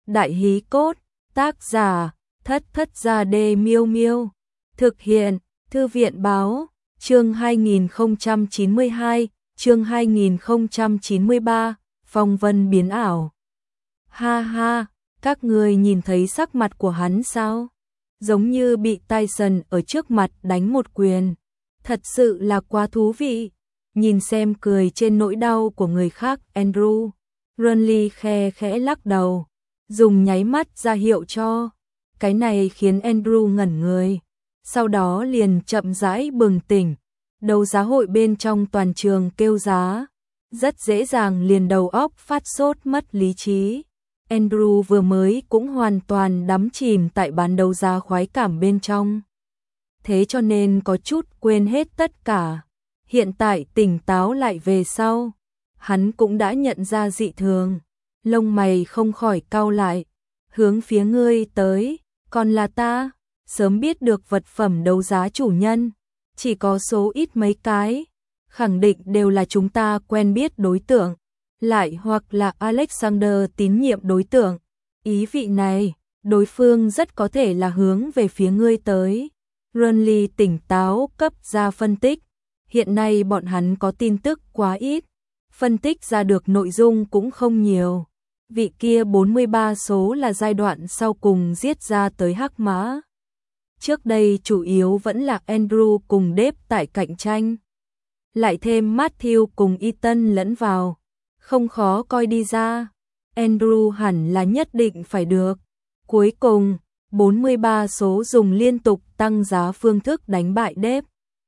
Đại hí cốt, tác giả, Thất Thất Gia Đê Miêu Miêu. Thực hiện, Thư viện báo, chương 2092, chương 2093, phong vân biến ảo. Ha ha, các người nhìn thấy sắc mặt của hắn sao? Giống như bị Tyson ở trước mặt đánh một quyền. Thật sự là quá thú vị. Nhìn xem cười trên nỗi đau của người khác, Andrew. Renly khe khẽ lắc đầu, dùng nháy mắt ra hiệu cho. Cái này khiến Andrew ngẩn người. Sau đó liền chậm rãi bừng tỉnh. Đấu giá hội bên trong toàn trường kêu giá. Rất dễ dàng liền đầu óc phát sốt mất lý trí. Andrew vừa mới cũng hoàn toàn đắm chìm tại bán đấu giá khoái cảm bên trong. Thế cho nên có chút quên hết tất cả. Hiện tại tỉnh táo lại về sau. Hắn cũng đã nhận ra dị thường. Lông mày không khỏi cau lại. Hướng phía ngươi tới, còn là ta, sớm biết được vật phẩm đấu giá chủ nhân. Chỉ có số ít mấy cái. Khẳng định đều là chúng ta quen biết đối tượng. Lại hoặc là Alexander tín nhiệm đối tượng. Ý vị này, đối phương rất có thể là hướng về phía ngươi tới. Renly tỉnh táo cấp ra phân tích. Hiện nay bọn hắn có tin tức quá ít. Phân tích ra được nội dung cũng không nhiều. Vị kia 43 số là giai đoạn sau cùng giết ra tới Hắc Mã. Trước đây chủ yếu vẫn là Andrew cùng Dave tại cạnh tranh. Lại thêm Matthew cùng Ethan lẫn vào. Không khó coi đi ra. Andrew hẳn là nhất định phải được. Cuối cùng, 43 số dùng liên tục tăng giá phương thức đánh bại Dave.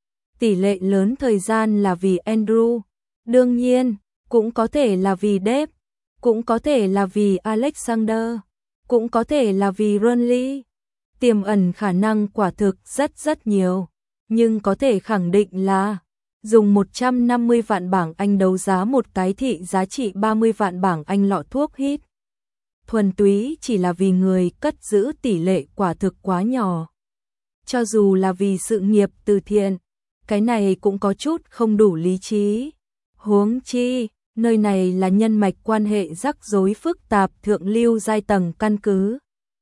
Tỷ lệ lớn thời gian là vì Andrew. Đương nhiên, cũng có thể là vì Dave. Cũng có thể là vì Alexander. Cũng có thể là vì Renly. Tiềm ẩn khả năng quả thực rất nhiều. Nhưng có thể khẳng định là dùng 150 vạn bảng Anh đấu giá một cái thị giá trị 30 vạn bảng Anh lọ thuốc hít. Thuần túy chỉ là vì người cất giữ tỷ lệ quả thực quá nhỏ. Cho dù là vì sự nghiệp từ thiện, cái này cũng có chút không đủ lý trí. Huống chi, nơi này là nhân mạch quan hệ rắc rối phức tạp thượng lưu giai tầng căn cứ.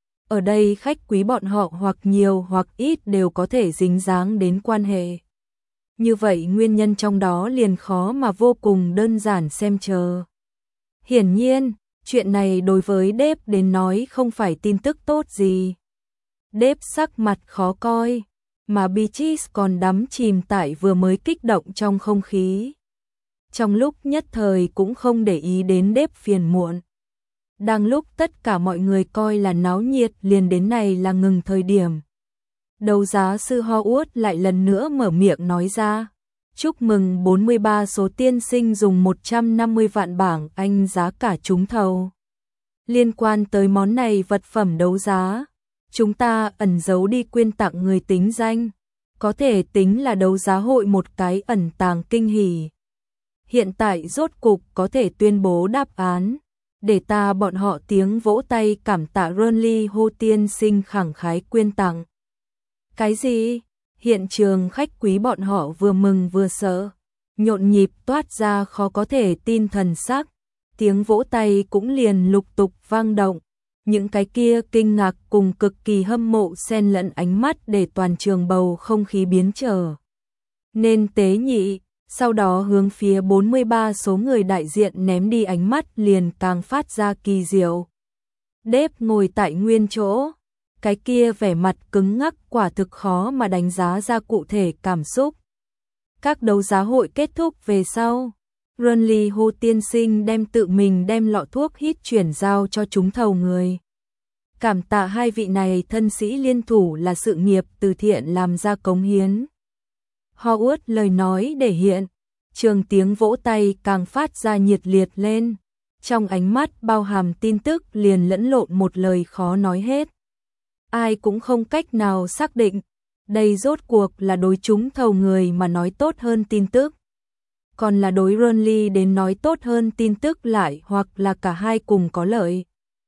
Ở đây khách quý bọn họ hoặc nhiều hoặc ít đều có thể dính dáng đến quan hệ. Như vậy nguyên nhân trong đó liền khó mà vô cùng đơn giản xem chờ. Hiển nhiên, chuyện này đối với Dave đến nói không phải tin tức tốt gì. Dave sắc mặt khó coi, mà Beatrice còn đắm chìm tại vừa mới kích động trong không khí. Trong lúc nhất thời cũng không để ý đến Dave phiền muộn. Đang lúc tất cả mọi người coi là náo nhiệt liền đến này là ngừng thời điểm. Đấu giá sư Howard lại lần nữa mở miệng nói ra. Chúc mừng 43 số tiên sinh dùng 150 vạn bảng Anh giá cả trúng thầu. Liên quan tới món này vật phẩm đấu giá, chúng ta ẩn giấu đi quyên tặng người tính danh. Có thể tính là đấu giá hội một cái ẩn tàng kinh hỉ. Hiện tại rốt cục có thể tuyên bố đáp án. Để ta bọn họ tiếng vỗ tay cảm tạ Renly hô tiên sinh khẳng khái quyên tặng. Cái gì? Hiện trường khách quý bọn họ vừa mừng vừa sợ. Nhộn nhịp toát ra khó có thể tin thần sắc. Tiếng vỗ tay cũng liền lục tục vang động. Những cái kia kinh ngạc cùng cực kỳ hâm mộ xen lẫn ánh mắt để toàn trường bầu không khí biến trở nên tế nhị. Sau đó hướng phía 43 số người đại diện ném đi ánh mắt liền càng phát ra kỳ diệu. Dave ngồi tại nguyên chỗ. Cái kia vẻ mặt cứng ngắc quả thực khó mà đánh giá ra cụ thể cảm xúc. Các đấu giá hội kết thúc về sau. Renly hô tiên sinh tự mình đem lọ thuốc hít chuyển giao cho chúng thầu người. Cảm tạ hai vị này thân sĩ liên thủ là sự nghiệp từ thiện làm ra cống hiến. Howard lời nói để hiện. Trường tiếng vỗ tay càng phát ra nhiệt liệt lên. Trong ánh mắt bao hàm tin tức liền lẫn lộn một lời khó nói hết. Ai cũng không cách nào xác định. Đây rốt cuộc là đối chúng thầu người mà nói tốt hơn tin tức. Còn là đối Renly đến nói tốt hơn tin tức lại hoặc là cả hai cùng có lợi.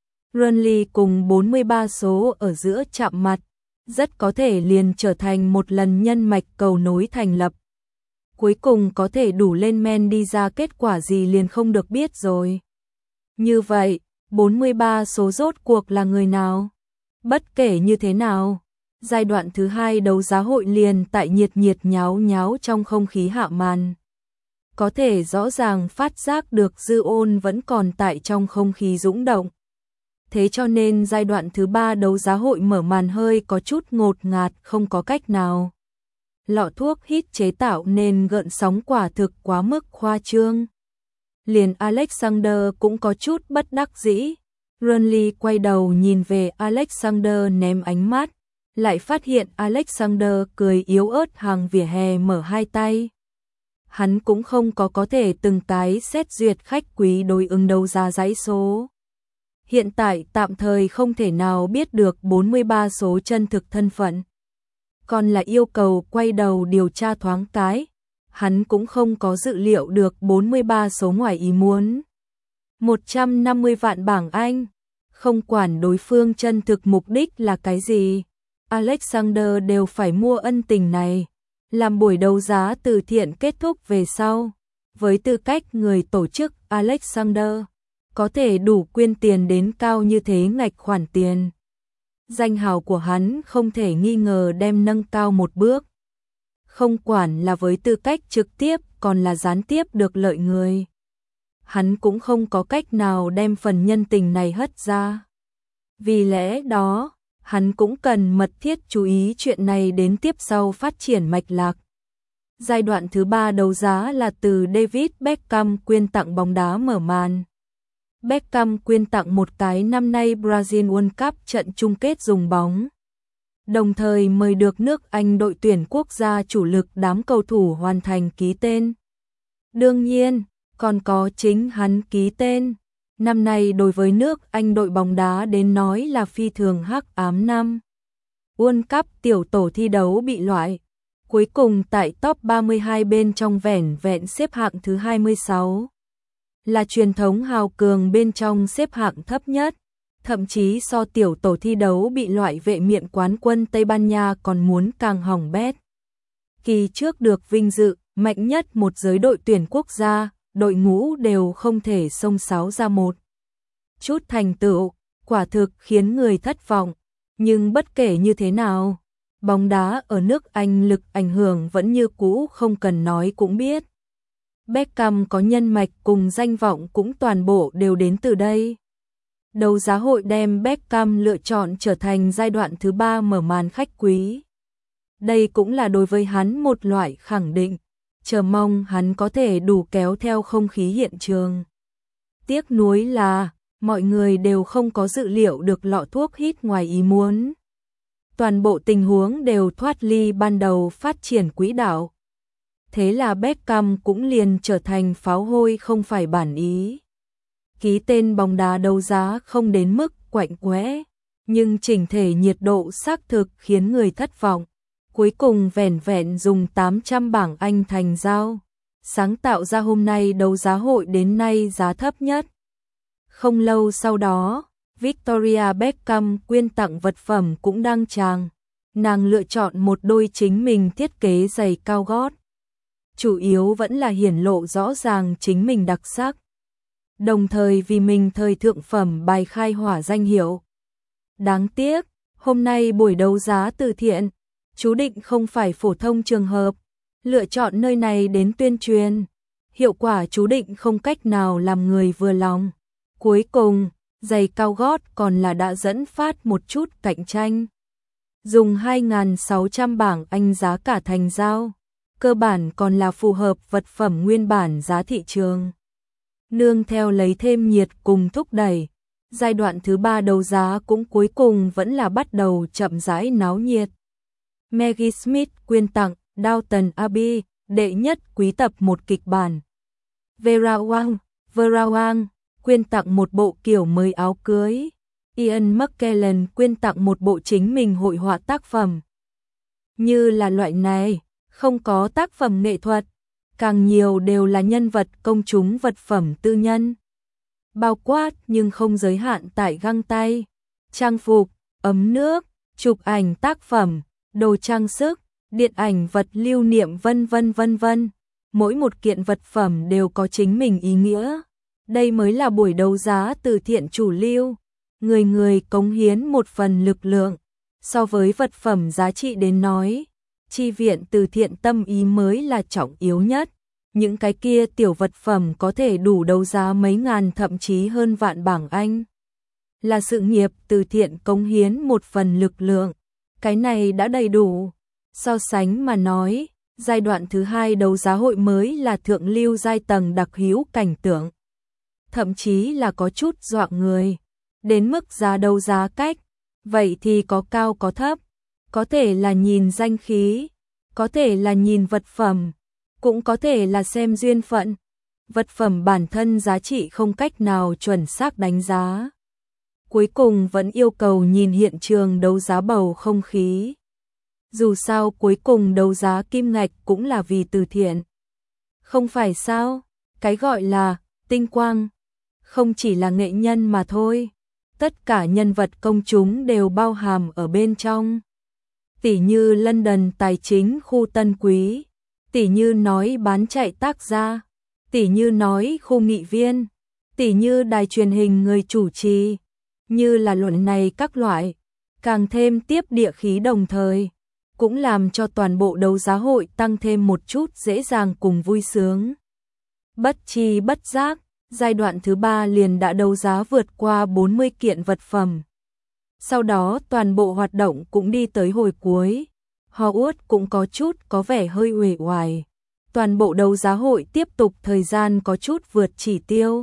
Renly cùng 43 số ở giữa chạm mặt. Rất có thể liền trở thành một lần nhân mạch cầu nối thành lập. Cuối cùng có thể đủ lên men đi ra kết quả gì liền không được biết rồi. Như vậy, 43 số rốt cuộc là người nào? Bất kể như thế nào, giai đoạn thứ 2 đấu giá hội liền tại nhiệt nháo nháo trong không khí hạ màn. Có thể rõ ràng phát giác được dư ôn vẫn còn tại trong không khí dũng động. Thế cho nên giai đoạn thứ 3 đấu giá hội mở màn hơi có chút ngột ngạt, không có cách nào. Lọ thuốc hít chế tạo nên gợn sóng quả thực quá mức khoa trương. Liền Alexander cũng có chút bất đắc dĩ. Runley quay đầu nhìn về Alexander ném ánh mắt, lại phát hiện Alexander cười yếu ớt hàng vỉa hè mở hai tay. Hắn cũng không có thể từng cái xét duyệt khách quý đối ứng đấu giá dãy số. Hiện tại tạm thời không thể nào biết được 43 số chân thực thân phận. Còn là yêu cầu quay đầu điều tra thoáng cái, hắn cũng không có dự liệu được 43 số ngoài ý muốn. 150 vạn bảng Anh, không quản đối phương chân thực mục đích là cái gì, Alexander đều phải mua ân tình này. Làm buổi đấu giá từ thiện kết thúc về sau, với tư cách người tổ chức, Alexander có thể đủ quyên tiền đến cao như thế ngạch khoản tiền. Danh hào của hắn không thể nghi ngờ đem nâng cao một bước. Không quản là với tư cách trực tiếp còn là gián tiếp được lợi người. Hắn cũng không có cách nào đem phần nhân tình này hất ra. Vì lẽ đó, hắn cũng cần mật thiết chú ý chuyện này đến tiếp sau phát triển mạch lạc. Giai đoạn thứ 3 đấu giá là từ David Beckham quyên tặng bóng đá mở màn. Beckham quyên tặng một cái năm nay Brazil World Cup trận chung kết dùng bóng. Đồng thời mời được nước Anh đội tuyển quốc gia chủ lực đám cầu thủ hoàn thành ký tên. Đương nhiên, còn có chính hắn ký tên. Năm nay đối với nước Anh đội bóng đá đến nói là phi thường hắc ám năm. World Cup tiểu tổ thi đấu bị loại. Cuối cùng tại top 32 bên trong vẻn vẹn xếp hạng thứ 26. Là truyền thống hào cường bên trong xếp hạng thấp nhất. Thậm chí so tiểu tổ thi đấu bị loại vệ miện quán quân Tây Ban Nha còn muốn càng hỏng bét. Kỳ trước được vinh dự, mạnh nhất một giới đội tuyển quốc gia, đội ngũ đều không thể xông xáo ra một chút thành tựu, quả thực khiến người thất vọng. Nhưng bất kể như thế nào, bóng đá ở nước Anh lực ảnh hưởng vẫn như cũ không cần nói cũng biết. Beckham có nhân mạch cùng danh vọng cũng toàn bộ đều đến từ đây. Đấu giá hội đem Beckham lựa chọn trở thành giai đoạn thứ 3 mở màn khách quý. Đây cũng là đối với hắn một loại khẳng định, chờ mong hắn có thể đủ kéo theo không khí hiện trường. Tiếc nuối là, mọi người đều không có dự liệu được lọ thuốc hít ngoài ý muốn. Toàn bộ tình huống đều thoát ly ban đầu phát triển quỹ đạo. Thế là Beckham cũng liền trở thành pháo hôi không phải bản ý. Ký tên bóng đá đấu giá không đến mức quạnh quẽ, nhưng chỉnh thể nhiệt độ xác thực khiến người thất vọng. Cuối cùng vẻn vẹn dùng 800 bảng Anh thành giao, sáng tạo ra hôm nay đấu giá hội đến nay giá thấp nhất. Không lâu sau đó, Victoria Beckham quyên tặng vật phẩm cũng đăng tràng. Nàng lựa chọn một đôi chính mình thiết kế giày cao gót. Chủ yếu vẫn là hiển lộ rõ ràng chính mình đặc sắc. Đồng thời vì mình thời thượng phẩm bài khai hỏa danh hiệu. Đáng tiếc, hôm nay buổi đấu giá từ thiện, chú định không phải phổ thông trường hợp. Lựa chọn nơi này đến tuyên truyền, hiệu quả chú định không cách nào làm người vừa lòng. Cuối cùng, giày cao gót còn là đã dẫn phát một chút cạnh tranh. Dùng 2.600 bảng Anh giá cả thành giao, cơ bản còn là phù hợp vật phẩm nguyên bản giá thị trường. Nương theo lấy thêm nhiệt cùng thúc đẩy, giai đoạn thứ 3 đấu giá cũng cuối cùng vẫn là bắt đầu chậm rãi náo nhiệt. Maggie Smith quyên tặng Downton Abbey, đệ nhất quý tập một kịch bản. Vera Wang quyên tặng một bộ kiểu mới áo cưới. Ian McKellen quyên tặng một bộ chính mình hội họa tác phẩm. Như là loại này, không có tác phẩm nghệ thuật, càng nhiều đều là nhân vật công chúng vật phẩm tư nhân. Bao quát nhưng không giới hạn tại găng tay, trang phục, ấm nước, chụp ảnh tác phẩm, đồ trang sức, điện ảnh vật lưu niệm vân vân vân vân. Mỗi một kiện vật phẩm đều có chính mình ý nghĩa. Đây mới là buổi đấu giá từ thiện chủ lưu, người người cống hiến một phần lực lượng. So với vật phẩm giá trị đến nói, chi viện từ thiện tâm ý mới là trọng yếu nhất. Những cái kia tiểu vật phẩm có thể đủ đấu giá mấy ngàn thậm chí hơn vạn bảng Anh. Là sự nghiệp từ thiện cống hiến một phần lực lượng, cái này đã đầy đủ. So sánh mà nói, giai đoạn thứ hai đấu giá hội mới là thượng lưu giai tầng đặc hữu cảnh tượng. Thậm chí là có chút dọa người. Đến mức giá đấu giá cách, vậy thì có cao có thấp. Có thể là nhìn danh khí, có thể là nhìn vật phẩm, cũng có thể là xem duyên phận. Vật phẩm bản thân giá trị không cách nào chuẩn xác đánh giá. Cuối cùng vẫn yêu cầu nhìn hiện trường đấu giá bầu không khí. Dù sao cuối cùng đấu giá kim ngạch cũng là vì từ thiện. Không phải sao, cái gọi là tinh quang, không chỉ là nghệ nhân mà thôi. Tất cả nhân vật công chúng đều bao hàm ở bên trong. Tỉ như London tài chính khu Tân Quý, tỉ như nói bán chạy tác gia, tỉ như nói khu nghị viên, tỉ như đài truyền hình người chủ trì, như là luận này các loại, càng thêm tiếp địa khí đồng thời, cũng làm cho toàn bộ đấu giá hội tăng thêm một chút dễ dàng cùng vui sướng. Bất chi bất giác, giai đoạn thứ 3 liền đã đấu giá vượt qua 40 kiện vật phẩm. Sau đó toàn bộ hoạt động cũng đi tới hồi cuối. Hogwarts cũng có chút có vẻ hơi uể oải. Toàn bộ đấu giá hội tiếp tục thời gian có chút vượt chỉ tiêu.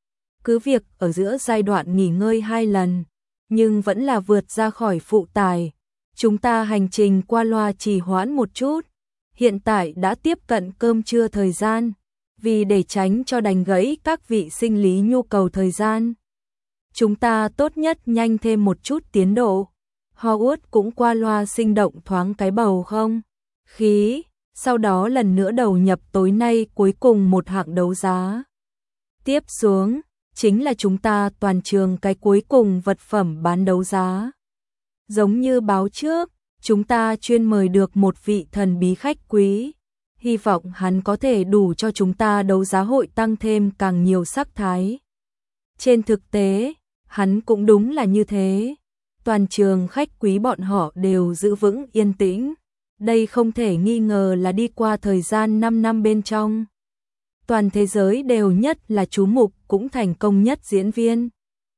Cứ việc ở giữa giai đoạn nghỉ ngơi 2 lần, nhưng vẫn là vượt ra khỏi phụ tải. Chúng ta hành trình qua loa trì hoãn một chút. Hiện tại đã tiếp cận cơm trưa thời gian. Vì để tránh cho đành gãy các vị sinh lý nhu cầu thời gian, chúng ta tốt nhất nhanh thêm một chút tiến độ. Hogwarts cũng qua loa sinh động thoáng cái bầu không khí, sau đó lần nữa đầu nhập tối nay cuối cùng một hạng đấu giá. Tiếp xuống, chính là chúng ta toàn trường cái cuối cùng vật phẩm bán đấu giá. Giống như báo trước, chúng ta chuyên mời được một vị thần bí khách quý. Hy vọng hắn có thể đủ cho chúng ta đấu giá hội tăng thêm càng nhiều sắc thái. Trên thực tế, hắn cũng đúng là như thế. Toàn trường khách quý bọn họ đều giữ vững yên tĩnh. Đây không thể nghi ngờ là đi qua thời gian 5 năm bên trong. Toàn thế giới đều nhất là chú mục cũng thành công nhất diễn viên.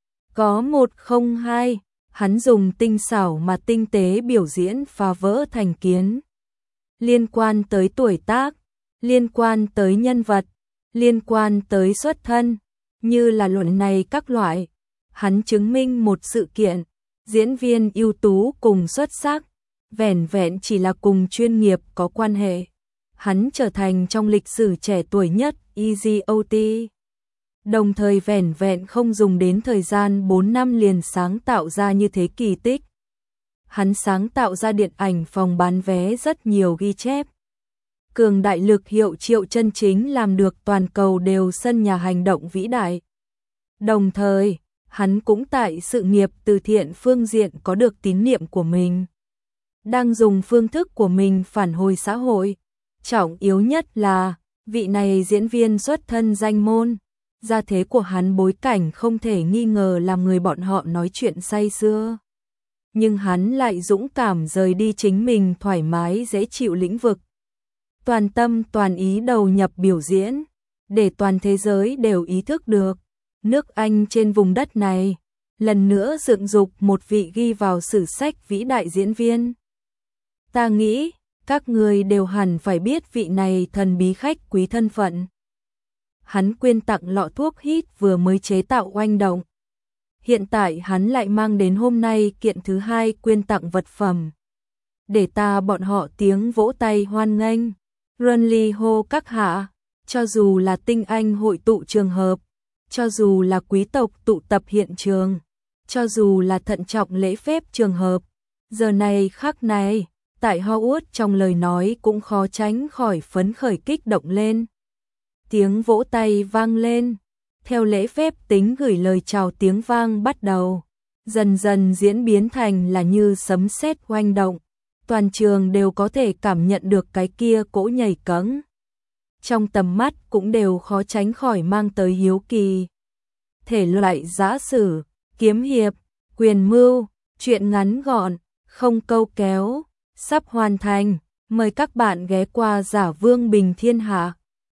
Có 102, hắn dùng tinh xảo mà tinh tế biểu diễn phá vỡ thành kiến. Liên quan tới tuổi tác, liên quan tới nhân vật, liên quan tới xuất thân, như là luận này các loại. Hắn chứng minh một sự kiện, diễn viên ưu tú cùng xuất sắc, vẻn vẹn chỉ là cùng chuyên nghiệp có quan hệ. Hắn trở thành trong lịch sử trẻ tuổi nhất EGOT. Đồng thời vẻn vẹn không dùng đến thời gian 4 năm liền sáng tạo ra như thế kỳ tích. Hắn sáng tạo ra điện ảnh phòng bán vé rất nhiều ghi chép. Cường đại lực hiệu triệu chân chính làm được toàn cầu đều sân nhà hành động vĩ đại. Đồng thời, hắn cũng tại sự nghiệp từ thiện phương diện có được tín niệm của mình. Đang dùng phương thức của mình phản hồi xã hội. Trọng yếu nhất là, vị này diễn viên xuất thân danh môn. Gia thế của hắn bối cảnh không thể nghi ngờ làm người bọn họ nói chuyện say sưa. Nhưng hắn lại dũng cảm rời đi chính mình thoải mái dễ chịu lĩnh vực. Toàn tâm toàn ý đầu nhập biểu diễn, để toàn thế giới đều ý thức được. Nước Anh trên vùng đất này, lần nữa dựng dục một vị ghi vào sử sách vĩ đại diễn viên. Ta nghĩ, các người đều hẳn phải biết vị này thần bí khách quý thân phận. Hắn quyên tặng lọ thuốc hít vừa mới chế tạo oanh động. Hiện tại hắn lại mang đến hôm nay kiện thứ hai quyên tặng vật phẩm. Để ta bọn họ tiếng vỗ tay hoan nghênh. Runly hô các hạ, cho dù là tinh anh hội tụ trường hợp, cho dù là quý tộc tụ tập hiện trường, cho dù là thận trọng lễ phép trường hợp, giờ này khắc này, tại Hogwarts trong lời nói cũng khó tránh khỏi phấn khởi kích động lên. Tiếng vỗ tay vang lên, theo lễ phép tính gửi lời chào tiếng vang bắt đầu, dần dần diễn biến thành là như sấm sét oanh động, toàn trường đều có thể cảm nhận được cái kia cỗ nhảy cẫng. Trong tầm mắt cũng đều khó tránh khỏi mang tới hiếu kỳ, thể loại giã sử, kiếm hiệp, quyền mưu, truyện ngắn gọn, không câu kéo, sắp hoàn thành. Mời các bạn ghé qua Giả Vương Bình Thiên Hạ.